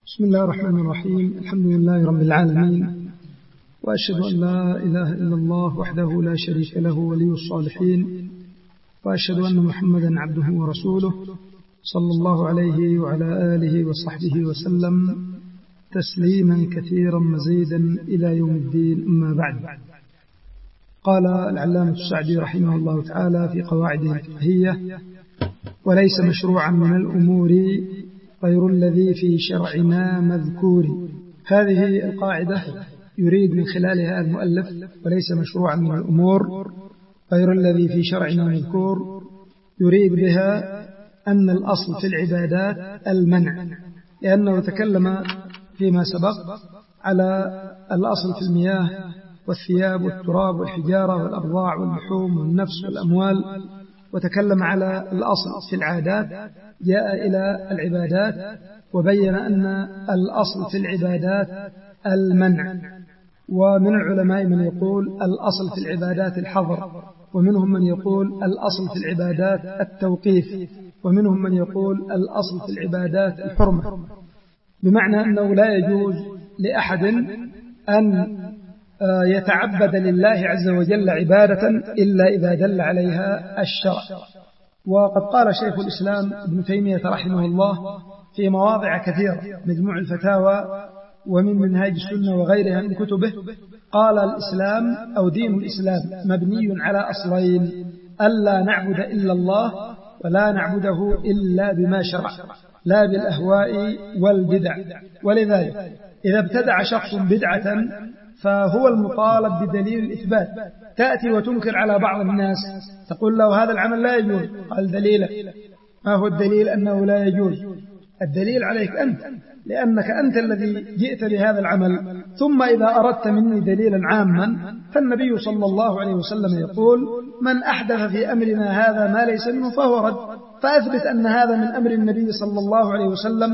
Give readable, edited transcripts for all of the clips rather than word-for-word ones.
بسم الله الرحمن الرحيم. الحمد لله رب العالمين، وأشهد أن لا إله إلا الله وحده لا شريك له ولي الصالحين، وأشهد أن محمدا عبده ورسوله صلى الله عليه وعلى آله وصحبه وسلم تسليما كثيرا مزيدا إلى يوم الدين. أما بعد، قال العلامة السعدي رحمه الله تعالى في قواعده الفقهية: وليس مشروعا من الأمور غير الذي في شرعنا مذكور. هذه القاعدة يريد من خلالها المؤلف وليس مشروعا من الأمور غير الذي في شرعنا مذكور، يريد بها أن الأصل في العبادات المنع، لأنه تكلم فيما سبق على الأصل في المياه والثياب والتراب والحجارة والأبضاع واللحوم والنفس والأموال، وتكلم على الأصل في العادات، جاء إلى العبادات وبين أن الأصل في العبادات المنع. ومن العلماء من يقول الأصل في العبادات الحظر، ومنهم من يقول الأصل في العبادات التوقيف، ومنهم من يقول الأصل في العبادات الحرمة، بمعنى أنه لا يجوز لأحد أن يتعبد لله عز وجل عبادة إلا إذا دل عليها الشرع. وقد قال شيخ الإسلام ابن تيمية رحمه الله في مواضع كثيرة، مجموع الفتاوى ومن منهاج السنة وغيرها من كتبه، قال: الإسلام أو دين الإسلام مبني على أصلين: ألا نعبد إلا الله، ولا نعبده إلا بما شرع، لا بالأهواء والبدع. ولذلك إذا ابتدع شخص بدعة فهو المطالب بدليل الإثبات. تأتي وتنكر على بعض الناس، تقول له هذا العمل لا يجوز، قال: دليلك. ما هو الدليل أنه لا يجوز؟ الدليل عليك أنت، لأنك أنت الذي جئت بهذا العمل. ثم إذا أردت مني دليلا عاما فالنبي صلى الله عليه وسلم يقول: من أحدث في أمرنا هذا ما ليس منه فهو رد. فأثبت أن هذا من أمر النبي صلى الله عليه وسلم.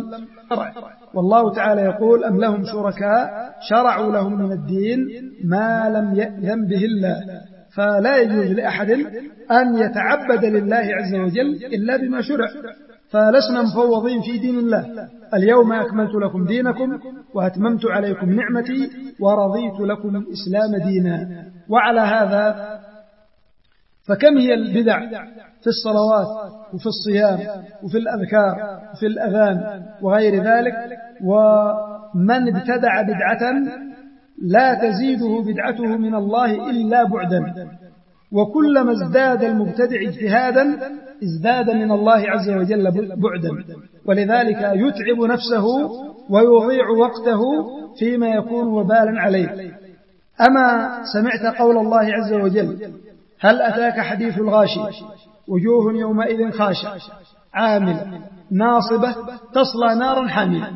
والله تعالى يقول: أم لهم شركاء شرعوا لهم من الدين ما لم يأذن به الله. فلا يجوز لأحد أن يتعبد لله عز وجل إلا بما شرع. فلسنا مفوضين في دين الله. اليوم أكملت لكم دينكم وأتممت عليكم نعمتي ورضيت لكم الإسلام دينا. وعلى هذا فكم هي البدع في الصلوات وفي الصيام وفي الأذكار وفي الأذان وغير ذلك. ومن ابتدع بدعة لا تزيده بدعته من الله إلا بعدا، وكلما ازداد المبتدع اجتهادا ازداد من الله عز وجل بعدا، ولذلك يتعب نفسه ويضيع وقته فيما يكون وبالا عليه. أما سمعت قول الله عز وجل: هل أتاك حديث الغاشية وجوه يومئذ خاشعة عاملة ناصبة تصلى نارا حامية.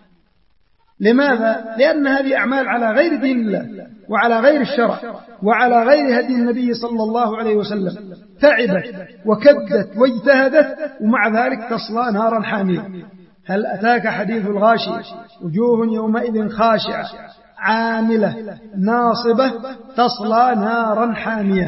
لماذا؟ لأن هذه أعمال على غير دين الله وعلى غير الشرع وعلى غير هدي النبي صلى الله عليه وسلم، تعبت وكدت واجتهدت ومع ذلك تصلى نارا حامية. هل أتاك حديث الغاشية وجوه يومئذ خاشعة عاملة ناصبة تصلى نارا حامية.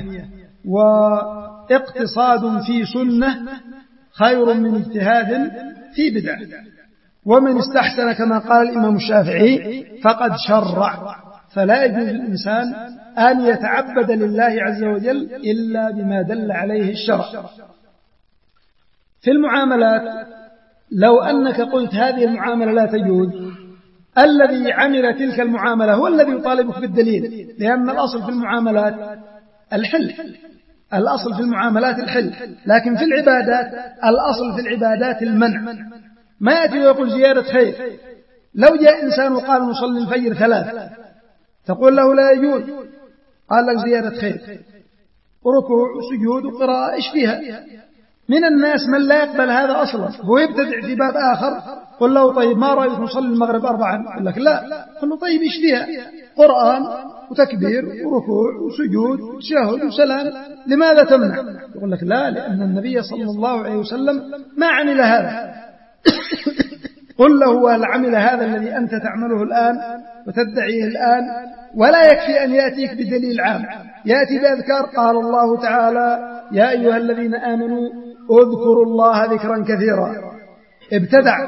واقتصاد في سنة خير من اجتهاد في بدعة. ومن استحسن كما قال الإمام الشافعي فقد شرع. فلا يجوز للإنسان أن يتعبد لله عز وجل إلا بما دل عليه الشرع. في المعاملات لو أنك قلت هذه المعاملة لا تجوز، الذي عمل تلك المعاملة هو الذي يطالبك بالدليل، لأن الأصل في المعاملات الحل، الأصل في المعاملات الحل. لكن في العبادات الأصل في العبادات المنع. ما يأتي ويقول زيادة خير. لو جاء إنسان وقال نصلي الفجر 3 تقول له لا يجوز، قال لك زيادة خير، وركوع وسجود وقراءة إيش فيها؟ من الناس من لا يقبل هذا أصلا، هو يبتدع في باب آخر. قل له طيب ما رأيك نصلي المغرب 4؟ يقول لك لا. قل له طيب إيش فيها؟ قرآن وتكبير وركوع وسجود وتشهد وسلام، لماذا تمنع؟ يقول لك لا، لأن النبي صلى الله عليه وسلم ما عمل هذا. قل له: هل عمل هذا الذي أنت تعمله الآن وتدعيه الآن؟ ولا يكفي أن يأتيك بدليل عام، يأتي بأذكار. قال الله تعالى: يا أيها الذين آمنوا اذكروا الله ذكرا كثيرا. ابتدع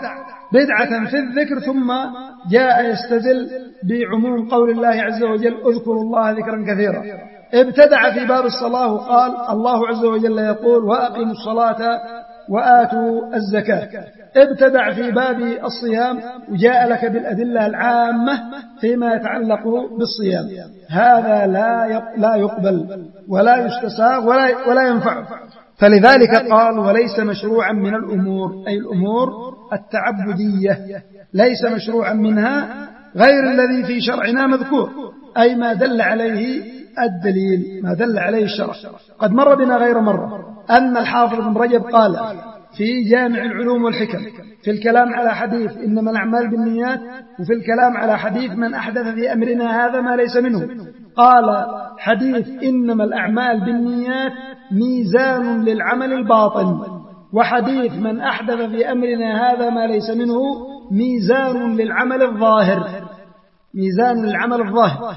بدعة في الذكر ثم جاء يستدل بعموم قول الله عز وجل اذكروا الله ذكرا كثيرا. ابتدع في باب الصلاة وقال الله عز وجل يقول وأقيموا الصلاة وآتوا الزكاة. ابتدع في باب الصيام وجاء لك بالأدلة العامة فيما يتعلق بالصيام. هذا لا يقبل ولا يستساغ ولا ينفع. فلذلك قال وليس مشروعا من الأمور، أي الأمور التعبدية ليس مشروعا منها غير الذي في شرعنا مذكور، أي ما دل عليه الدليل، ما دل عليه الشرع. قد مر بنا غير مرة أن الحافظ ابن رجب قال في جامع العلوم والحكم في الكلام على حديث إنما الأعمال بالنيات، وفي الكلام على حديث من أحدث في أمرنا هذا ما ليس منه، قال حديث إنما الأعمال بالنيات ميزان للعمل الباطن، وحديث من أحدث في أمرنا هذا ما ليس منه ميزان للعمل الظاهر، ميزان للعمل الظاهر.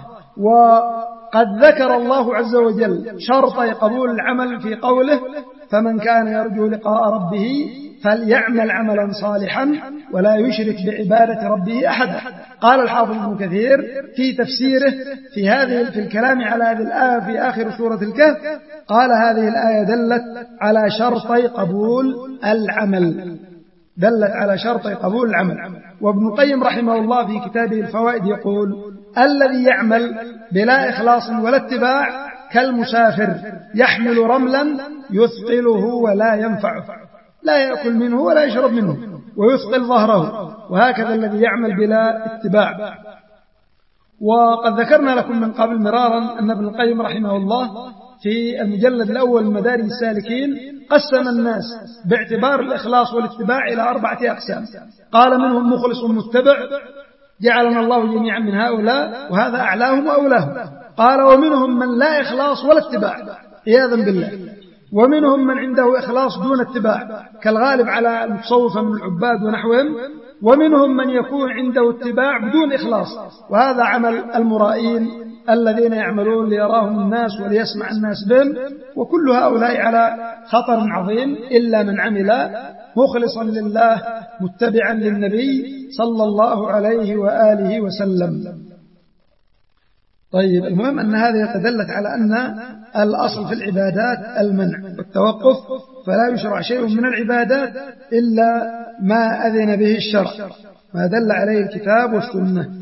وقد ذكر الله عز وجل شرطي قبول العمل في قوله فمن كان يرجو لقاء ربه فليعمل عملا صالحا ولا يشرك بعبادة ربه أحدا. قال الحافظ ابن كثير في تفسيره في الكلام على هذه الآية في آخر سورة الكهف، قال هذه الآية دلت على شرطي قبول العمل، دلت على شرطي قبول العمل. وابن القيم رحمه الله في كتابه الفوائد يقول الذي يعمل بلا إخلاص ولا اتباع كالمسافر يحمل رملا يثقله ولا ينفعه، لا يأكل منه ولا يشرب منه ويثقل ظهره، وهكذا الذي يعمل بلا اتباع. وقد ذكرنا لكم من قبل مرارا أن ابن القيم رحمه الله في المجلد الأول من مدارج السالكين قسم الناس باعتبار الإخلاص والاتباع إلى 4 أقسام. قال منهم مخلص متبع جعلنا الله جميعا من هؤلاء وهذا أعلاهم وأولاهم. قال ومنهم من لا إخلاص ولا اتباع عياذا بالله، ومنهم من عنده إخلاص دون اتباع كالغالب على المتصوفة من العباد ونحوهم، ومنهم من يكون عنده اتباع بدون إخلاص، وهذا عمل المرائين الذين يعملون ليراهم الناس وليسمع الناس بهم، وكل هؤلاء على خطر عظيم إلا من عمل مخلصا لله متبعا للنبي صلى الله عليه وآله وسلم. طيب، المهم أن هذه تدلت على أن الأصل في العبادات المنع والتوقف، فلا يشرع شيء من العبادات إلا ما أذن به الشرع، ما دل عليه الكتاب والسنة.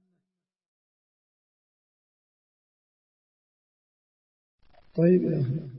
طيب.